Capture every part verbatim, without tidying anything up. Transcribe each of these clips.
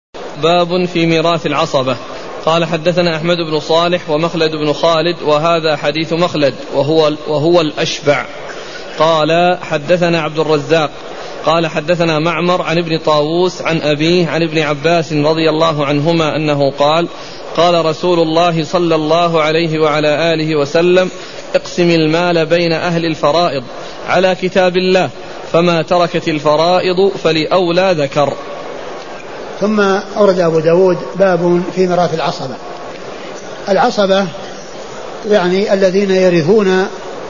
باب في ميراث العصبة. قال حدثنا أحمد بن صالح ومخلد بن خالد وهذا حديث مخلد وهو, وهو الأشبع. قال حدثنا عبد الرزاق قال حدثنا معمر عن ابن طاووس عن أبيه عن ابن عباس رضي الله عنهما أنه قال قال رسول الله صلى الله عليه وعلى آله وسلم اقسم المال بين أهل الفرائض على كتاب الله فما تركت الفرائض فلأولى ذكر. ثم أورد أبو داود باب في ميراث العصبة. العصبة يعني الذين يرثون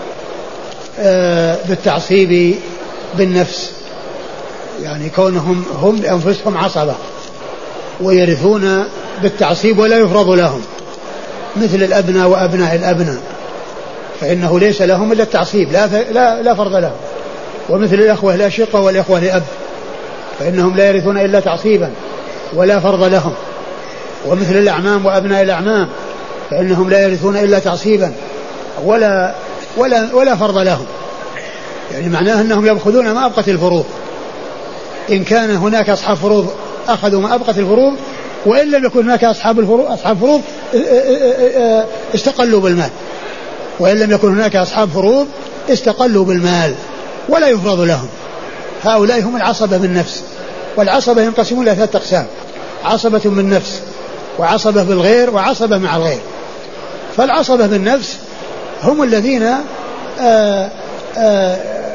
بالتعصيب بالنفس، يعني كونهم هم بأنفسهم عصبة ويرثون بالتعصيب ولا يفرض لهم، مثل الأبناء وأبناء الأبناء فإنه ليس لهم إلا التعصيب لا, لا, لا فرض لهم، ومثل الأخوة الأشقة والأخوة لأب فإنهم لا يرثون إلا تعصيبا ولا فرض لهم، ومثل الأعمام وأبناء الأعمام فإنهم لا يرثون إلا تعصيبا ولا, ولا, ولا فرض لهم، يعني معناه أنهم يأخذون ما أبقت الفروض، إن كان هناك أصحاب فروض أخذوا ما أبقت الفروض، وإن لم يكن هناك أصحاب الفروض أصحاب فروض استقلوا بالمال، وإن لم يكن هناك أصحاب فروض استقلوا بالمال ولا يفرض لهم. هؤلاء هم العصبة بالنفس. والعصبة ينقسمون إلى ثلاثة أقسام: عصبة بالنفس وعصبة بالغير وعصبة مع الغير. فالعصبة بالنفس هم الذين آآ آآ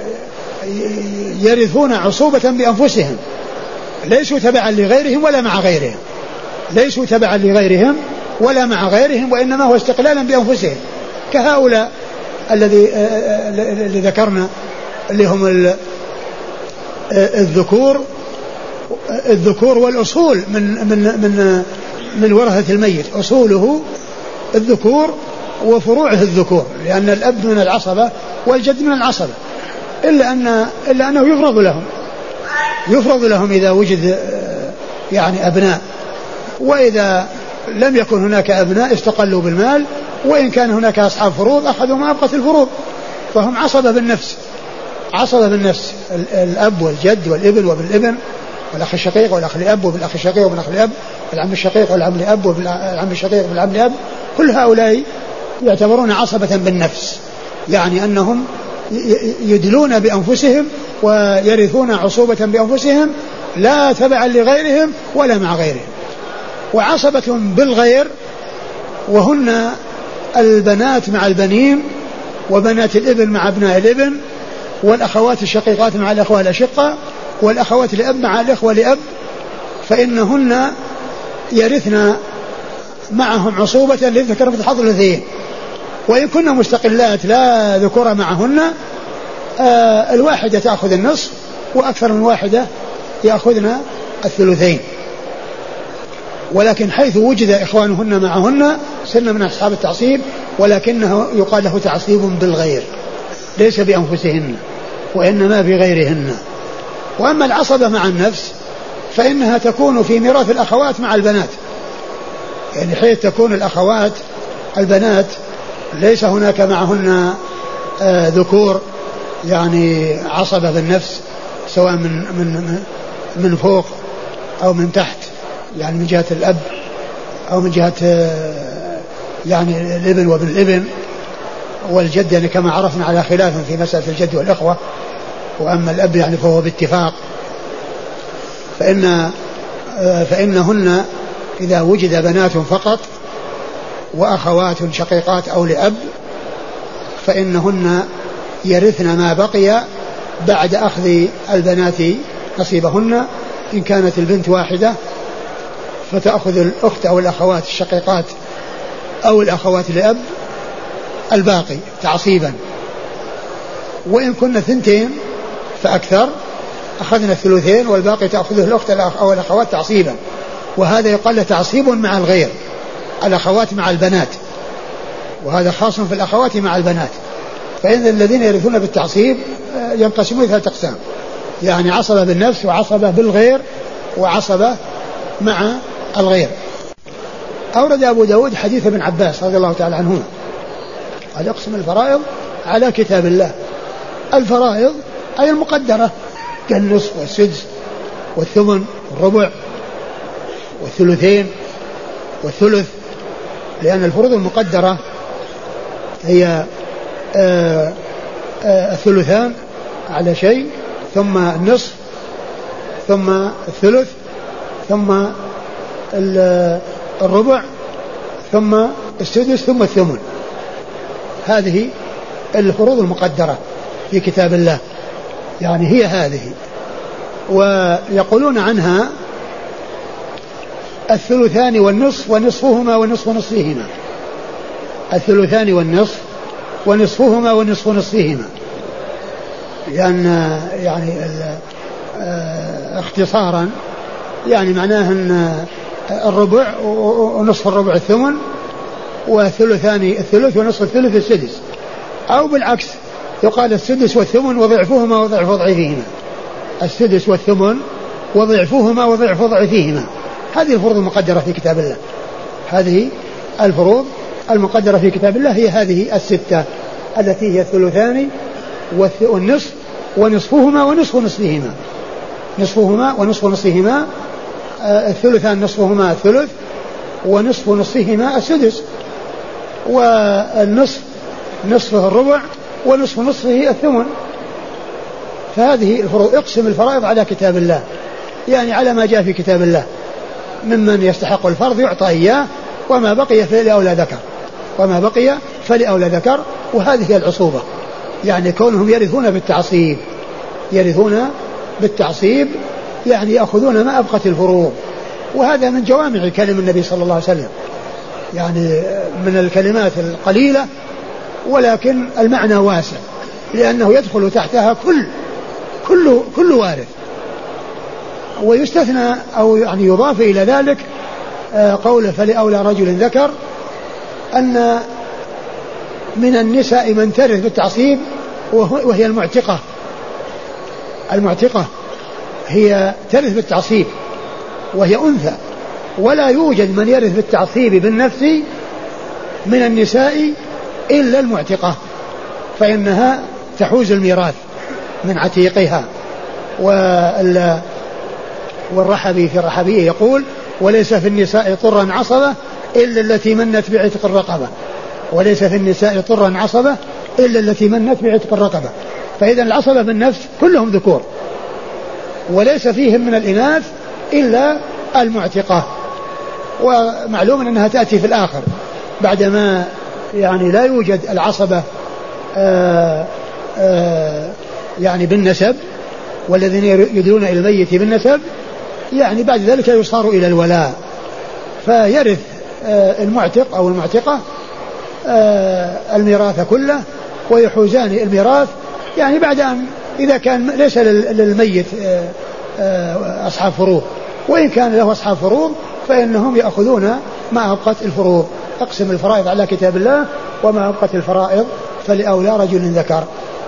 يرثون عصوبة بأنفسهم، ليسوا تبعا لغيرهم ولا مع غيرهم، ليسوا تبعا لغيرهم ولا مع غيرهم، وإنما هو استقلالا بأنفسهم، كهؤلاء الذي اللي ذكرنا اللي هم الذكور الذكور والأصول من من من من ورثة الميت، أصوله الذكور وفروعه الذكور، لأن الأب من العصبة والجد من العصبة، إلا أن إلا أنه يفرض لهم يفرض لهم إذا وجد يعني أبناء، وإذا لم يكن هناك أبناء استقلوا بالمال، وإن كان هناك أصحاب فروض أخذوا ما أبقت الفروض، فهم عصبة بالنفس. عصبة بالنفس الأب والجد والابن وابن الابن والأخ الشقيق والأخ الأب وبالأخ الشقيق وبالأخ الأب والعم الشقيق والعم الأب وبالعم الشقيق وبالعم الأب، كل هؤلاء يعتبرون عصبة بالنفس، يعني أنهم يدلون بأنفسهم ويرثون عصوبة بأنفسهم لا تبعا لغيرهم ولا مع غيرهم. وعصبة بالغير وهن البنات مع البنين وبنات الابن مع ابناء الابن والأخوات الشقيقات مع الأخوة الأشقة والأخوات لأب مع الأخوة لأب، فإنهن يرثن معهم عصوبة للذكر مثل حظ الأنثيين، وإن كنا مستقلات لا ذكور معهن آه الواحدة تأخذ النصف وأكثر من واحدة يأخذن الثلثين، ولكن حيث وجد إخوانهن معهن صرنا من أصحاب التعصيب، ولكنه يقال له تعصيب بالغير ليس بأنفسهن وإنما بغيرهن. وأما العصبة مع النفس فإنها تكون في ميراث الأخوات مع البنات، يعني حيث تكون الأخوات البنات ليس هناك معهن آه ذكور يعني عصبة بالنفس سواء من من من فوق أو من تحت، يعني من جهة الأب أو من جهة آه يعني الابن وابن الابن والجد، يعني كما عرفنا على خلاف في مسألة الجد والإخوة. وأما الأب يعني فهو باتفاق، فإن آه فإنهن إذا وجد بنات فقط وأخوات شقيقات أو لأب فإنهن يرثن ما بقي بعد أخذ البنات نصيبهن. إن كانت البنت واحدة فتأخذ الأخت أو الأخوات الشقيقات أو الأخوات لأب الباقي تعصيبا، وإن كنا ثنتين فأكثر أخذنا الثلثين والباقي تأخذه الأخت أو الأخوات تعصيبا. وهذا يقال له تعصيب مع الغير، الأخوات مع البنات، وهذا خاص في الأخوات مع البنات. فإن الذين يرثون بالتعصيب ينقسمون ثلاثة أقسام، يعني عصبة بالنفس وعصبة بالغير وعصبة مع الغير. أورد أبو داود حديث ابن عباس رضي الله تعالى عنهما قال اقسم الفرائض على كتاب الله. الفرائض أي المقدرة كالنصف والسدس والثمن والربع والثلثين والثلث، لأن الفروض المقدرة هي آآ آآ الثلثان على شيء، ثم النصف، ثم الثلث، ثم الربع، ثم السدس، ثم الثمن. هذه الفروض المقدرة في كتاب الله، يعني هي هذه. ويقولون عنها الثلثان والنصف ونصفهما ونصف نصفهما، الثلثان والنصف ونصفهما ونصف نصفهما، لأن يعني اختصارا يعني معناه أن الربع ونصف الربع الثمن، وثلثان الثلث ونصف الثلث السدس، أو بالعكس يقال السدس والثمن وضعفهما وضعف ضعفهما، السدس والثمن وضعفهما وضعف ضعفهما. هذه الفروض المقدرة في كتاب الله، هذه الفروض المقدرة في كتاب الله هي هذه الستة التي هي الثلثان والنصف ونصفهما ونصف نصفهما، نصفهما ونصف نصفهما، الثلثان نصفهما الثلث، ونصف نصفهما السدس، والنصف نصفه الربع، ونصف نصفه الثمن. فهذه الفروض. اقسم الفرائض على كتاب الله، يعني على ما جاء في كتاب الله، ممن يستحق الفرض يعطى إياه، وما بقي فلأولى ذكر، وما بقي فلأولى ذكر. وهذه هي العصوبة، يعني كونهم يرثون بالتعصيب، يرثون بالتعصيب يعني يأخذون ما أبقت الفروض. وهذا من جوامع كلم النبي صلى الله عليه وسلم، يعني من الكلمات القليلة ولكن المعنى واسع، لأنه يدخل تحتها كل كل كل وارث. ويستثنى أو يعني يضاف إلى ذلك قوله فلأولى رجل ذكر، أن من النساء من ترث بالتعصيب وهي المعتقة، المعتقة هي ترث بالتعصيب وهي أنثى، ولا يوجد من يرث بالتعصيب بالنفس من النساء إلا المعتقة، فإنها تحوز الميراث من عتيقها. والرحبي في الرحبية يقول وليس في النساء طرا عصبة إلا التي منت بعتق الرقبة، وليس في النساء طرا عصبة إلا التي منت بعتق الرقبة. فإذا العصبة بالنفس كلهم ذكور، وليس فيهم من الإناث إلا المعتقة. ومعلوم أنها تأتي في الآخر بعدما يعني لا يوجد العصبة آآ آآ يعني بالنسب، والذين يدلون إلى الميت بالنسب، يعني بعد ذلك يصار إلى الولاء، فيرث المعتق أو المعتقة الميراث كله، ويحوزان الميراث يعني بعد أن إذا كان ليس للميت أصحاب فروض، وإن كان له أصحاب فروض فإنهم يأخذون ما أبقت الفروض. أقسم الفرائض على كتاب الله، وما أبقت الفرائض فلأولى رجل ذكر.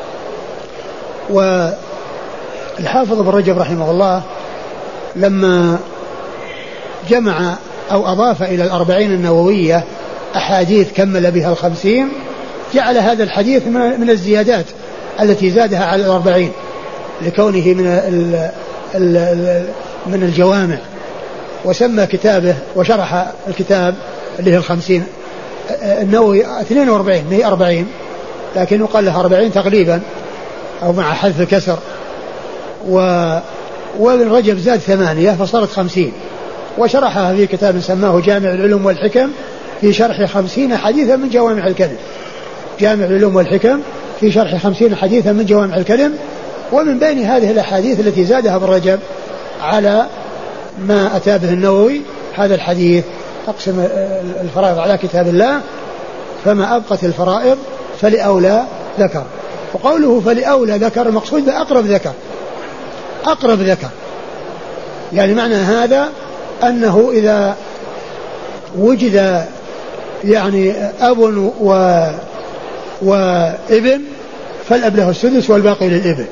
والحافظ ابن رجب رحمه الله لما جمع أو أضاف إلى الأربعين النووية أحاديث كمل بها الخمسين، جعل هذا الحديث من الزيادات التي زادها على الأربعين لكونه من ال ال ال من الجوامع، وسمى كتابه وشرح الكتاب اللي هي الخمسين النووي اثنين وأربعين، ما هي أربعين لكن يقال لها أربعين تقريبا أو مع حذف الكسر. و وابن رجب زاد ثمانية فصارت خمسين، وشرحها في كتاب سماه جامع العلوم والحكم في شرح خمسين حديثا من جوامع الكلم، جامع العلوم والحكم في شرح خمسين حديثا من جوامع الكلم. ومن بين هذه الأحاديث التي زادها ابن رجب على ما أتى به النووي هذا الحديث أقسم الفرائض على كتاب الله، فما أبقت الفرائض فلأولى ذكر. وقوله فلأولى ذكر المقصود بأقرب ذكر، أقرب ذكر، يعني معنى هذا أنه إذا وجد يعني أب و وابن فالأب له السدس والباقي للابن،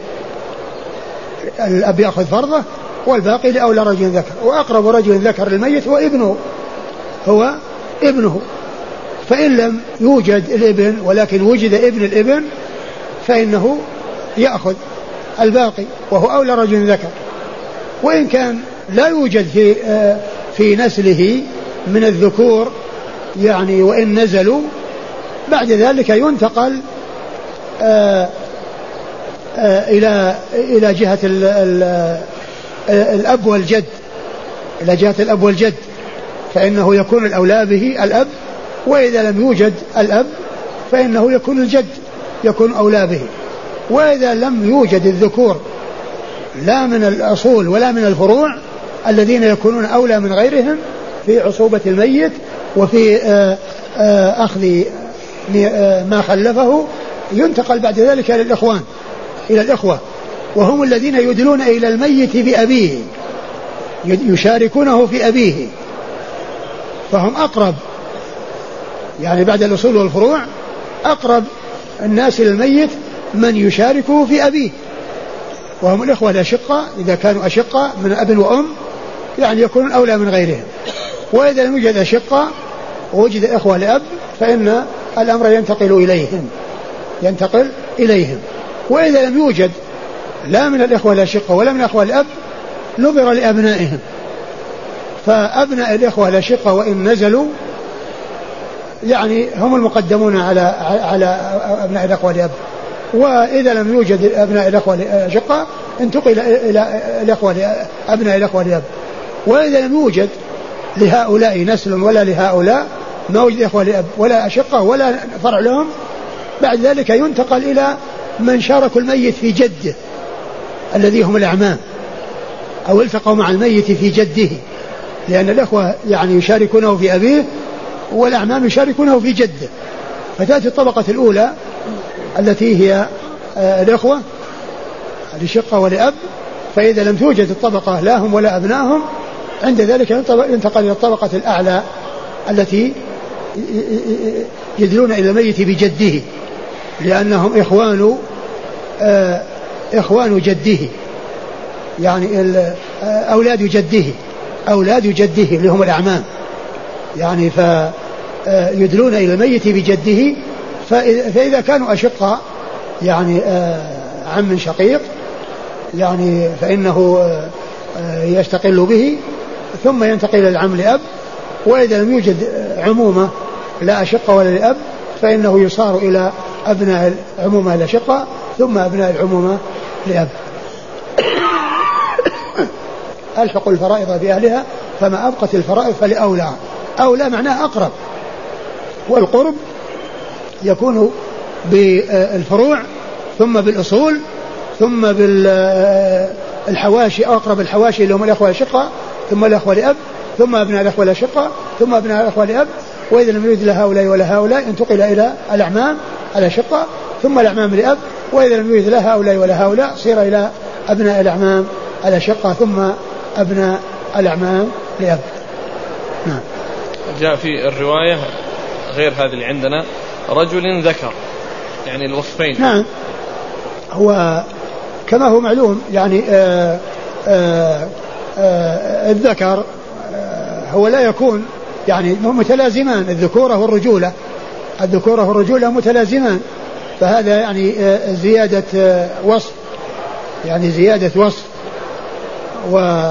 الأب يأخذ فرضه والباقي لأولى رجل ذكر. وأقرب رجل ذكر للميت هو ابنه، هو ابنه، فإن لم يوجد الابن ولكن وجد ابن الابن فإنه يأخذ الباقي وهو أولى رجل ذكر. وإن كان لا يوجد في في في نسله من الذكور يعني وإن نزلوا، بعد ذلك ينتقل آآ آآ إلى إلى جهة ال ال الأب والجد، إلى جهة الأب والجد، فإنه يكون الأولى به الأب، وإذا لم يوجد الأب فإنه يكون الجد يكون أولى به. وإذا لم يوجد الذكور لا من الأصول ولا من الفروع الذين يكونون أولى من غيرهم في عصوبة الميت وفي آآ آآ أخذ ما خلفه، ينتقل بعد ذلك إلى الإخوان إلى الإخوة، وهم الذين يدلون إلى الميت بأبيه، يشاركونه في أبيه، فهم أقرب يعني بعد الأصول والفروع أقرب الناس للميت من يشاركه في أبيه، وهم الإخوة الأشقة إذا كانوا أشقة من أب وأم يعني يكونون أولى من غيرهم. وإذا لم يوجد أشقة ووجد إخوة لأب فإن الأمر ينتقل إليهم ينتقل إليهم. وإذا لم يوجد لا من الإخوة الأشقة ولا من الإخوة الأب نظر لأبنائهم، فأبناء الإخوة الأشقة وإن نزلوا يعني هم المقدمون على على أبناء الإخوة الأب. وإذا لم يوجد أبناء الإخوة الأشقة انتقل إلى الإخوة أبناء الإخوة الأب. وإذا لم يوجد لهؤلاء نسل ولا لهؤلاء ما وجد إخوة لأب ولا أشقة ولا فرع لهم، بعد ذلك ينتقل إلى من شاركوا الميت في جده الذي هم الأعمام، أو التقوا مع الميت في جده، لأن الأخوة يعني يشاركونه في أبيه والأعمام يشاركونه في جده. فتأتي الطبقة الأولى التي هي الأخوة لشقة ولأب، فإذا لم توجد الطبقة لا هم ولا أبنائهم عند ذلك ينتقل إلى الطبقة الأعلى التي يدلون إلى الميت بجده، لأنهم إخوان إخوان جده يعني أولاد جده أولاد جده اللي هم الأعمام يعني، فيدلون إلى الميت بجده. فإذا كانوا أشقاء يعني عم شقيق يعني فإنه يستقل به ثم ينتقل إلى العم لأب. وإذا لم يوجد عمومة لا أشقة ولا لأب فإنه يصار إلى أبناء العمومة الأشقة ثم أبناء العمومة لأب. ألحق الفرائض بأهلها فما أبقت الفرائض فلأولى. أولى معناه أقرب، والقرب يكون بالفروع ثم بالأصول ثم بالحواشي، أقرب الحواشي اللي هم الأخوة الأشقة ثم الأخوة لأب ثم أبناء الأخوة الأشقة ثم أبناء الأخوة لأب. وإذا لم يوجد لهؤلاء ولا هؤلاء انتقل إلى الأعمام الأشقة ثم الأعمام لأب. وإذا لم يوجد لا هؤلاء ولا هؤلاء صير إلى أبناء الأعمام الأشقة ثم أبناء الأعمام لأب. نعم. جاء في الرواية غير هذه اللي عندنا رجل ذكر يعني الوصفين. نعم، هو كما هو معلوم يعني آآ آآ آآ الذكر هو لا يكون يعني متلازمان، الذكورة والرجولة الذكورة والرجولة متلازمان، فهذا يعني زيادة وصف يعني زيادة وصف. و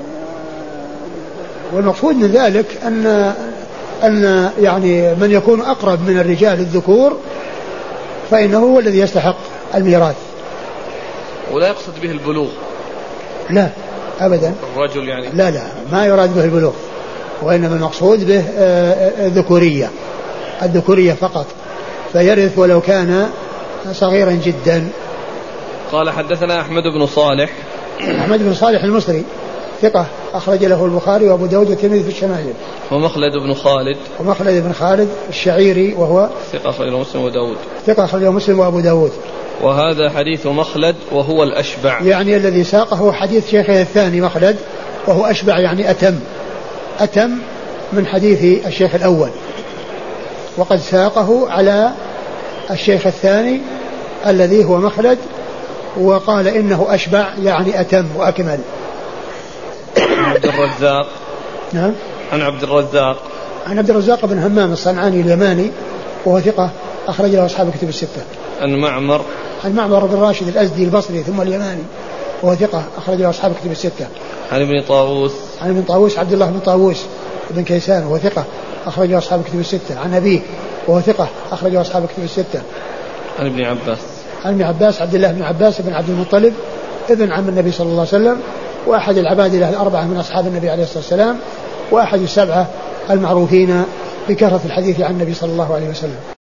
والمقصود من ذلك أن أن يعني من يكون أقرب من الرجال الذكور فإنه هو الذي يستحق الميراث. ولا يقصد به البلوغ؟ لا أبدا، الرجل يعني لا لا ما يراد به البلوغ، وإنما المقصود به الذكورية الذكورية فقط، فيرث ولو كان صغيرا جدا. قال حدثنا أحمد بن صالح. أحمد بن صالح المصري ثقة أخرج له البخاري وأبو داود والترمذي في الشمائل. ومخلد بن خالد. ومخلد بن خالد الشعيري وهو ثقة أخرج له مسلم وداود. ثقة أخرج له مسلم وأبو داود. وهذا حديث مخلد وهو الأشبع، يعني الذي ساقه حديث شيخه الثاني مخلد وهو أشبع يعني أتم أتم من حديث الشيخ الأول، وقد ساقه على الشيخ الثاني الذي هو مخلد وقال إنه أشبع يعني أتم وأكمل. عبد الرزاق. نعم. عن عبد الرزاق. عن عبد الرزاق بن همام الصنعاني اليماني وهو ثقة أخرج له أصحاب الكتب الستة. عن معمر. عن معمر بن راشد الأزدي البصري ثم اليماني وهو ثقة أخرج له أصحاب الكتب الستة. عن ابن طاووس. عن ابن طاووس عبد الله بن طاووس بن كيسان وهو ثقة أخرجه أصحاب الكتب الستة. عن أبيه وهو ثقة أخرجه أصحاب الكتب الستة. عن ابن عباس عن ابن عباس عبد الله بن عباس بن عبد المطلب ابن عم النبي صلى الله عليه وسلم وأحد العباد له الأربعة من أصحاب النبي عليه الصلاة والسلام وأحد السبعة المعروفين بكثرة الحديث عن النبي صلى الله عليه وسلم.